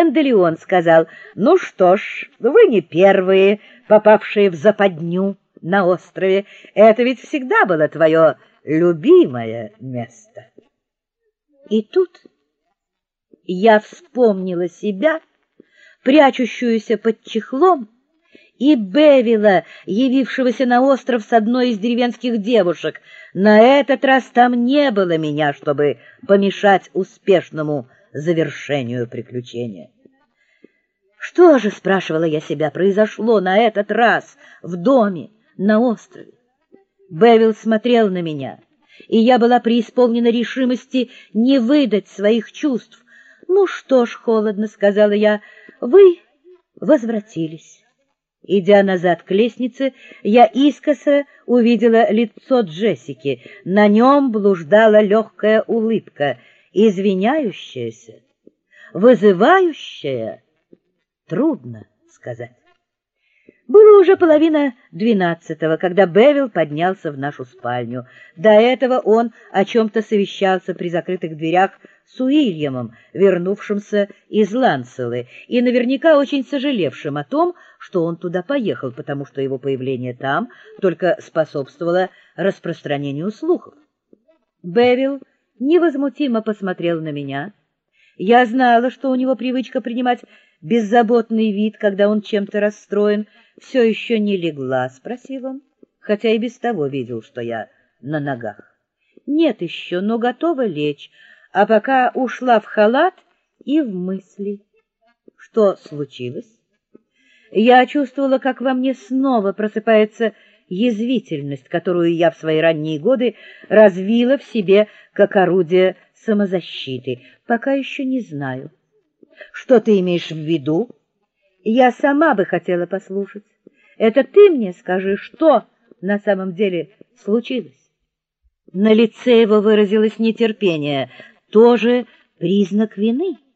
Энделион сказал: «Ну что ж, вы не первые, попавшие в западню на острове. Это ведь всегда было твое любимое место». И тут я вспомнила себя, прячущуюся под чехлом, и Бевила, явившегося на остров с одной из деревенских девушек. На этот раз там не было меня, чтобы помешать успешному завершению приключения. Что же, спрашивала я себя, произошло на этот раз в доме на острове? Бевил смотрел на меня, и я была преисполнена решимости не выдать своих чувств. «Ну что ж, — холодно сказала я, — вы возвратились». Идя назад к лестнице, я искоса увидела лицо Джессики. На нем блуждала легкая улыбка, извиняющаяся, вызывающая. Трудно сказать. Было уже 11:30, когда Бевил поднялся в нашу спальню. До этого он о чем-то совещался при закрытых дверях с Уильямом, вернувшимся из Ланселы, и наверняка очень сожалевшим о том, что он туда поехал, потому что его появление там только способствовало распространению слухов. Бевил невозмутимо посмотрел на меня. Я знала, что у него привычка принимать беззаботный вид, когда он чем-то расстроен. «Все еще не легла?» — спросил он, хотя и без того видел, что я на ногах. «Нет еще, но готова лечь, а пока ушла в халат и в мысли». «Что случилось?» Я чувствовала, как во мне снова просыпается язвительность, которую я в свои ранние годы развила в себе как орудие самозащиты. Пока еще не знаю. «Что ты имеешь в виду?» «Я сама бы хотела послушать. Это ты мне скажи, что на самом деле случилось?» На лице его выразилось нетерпение, тоже признак вины.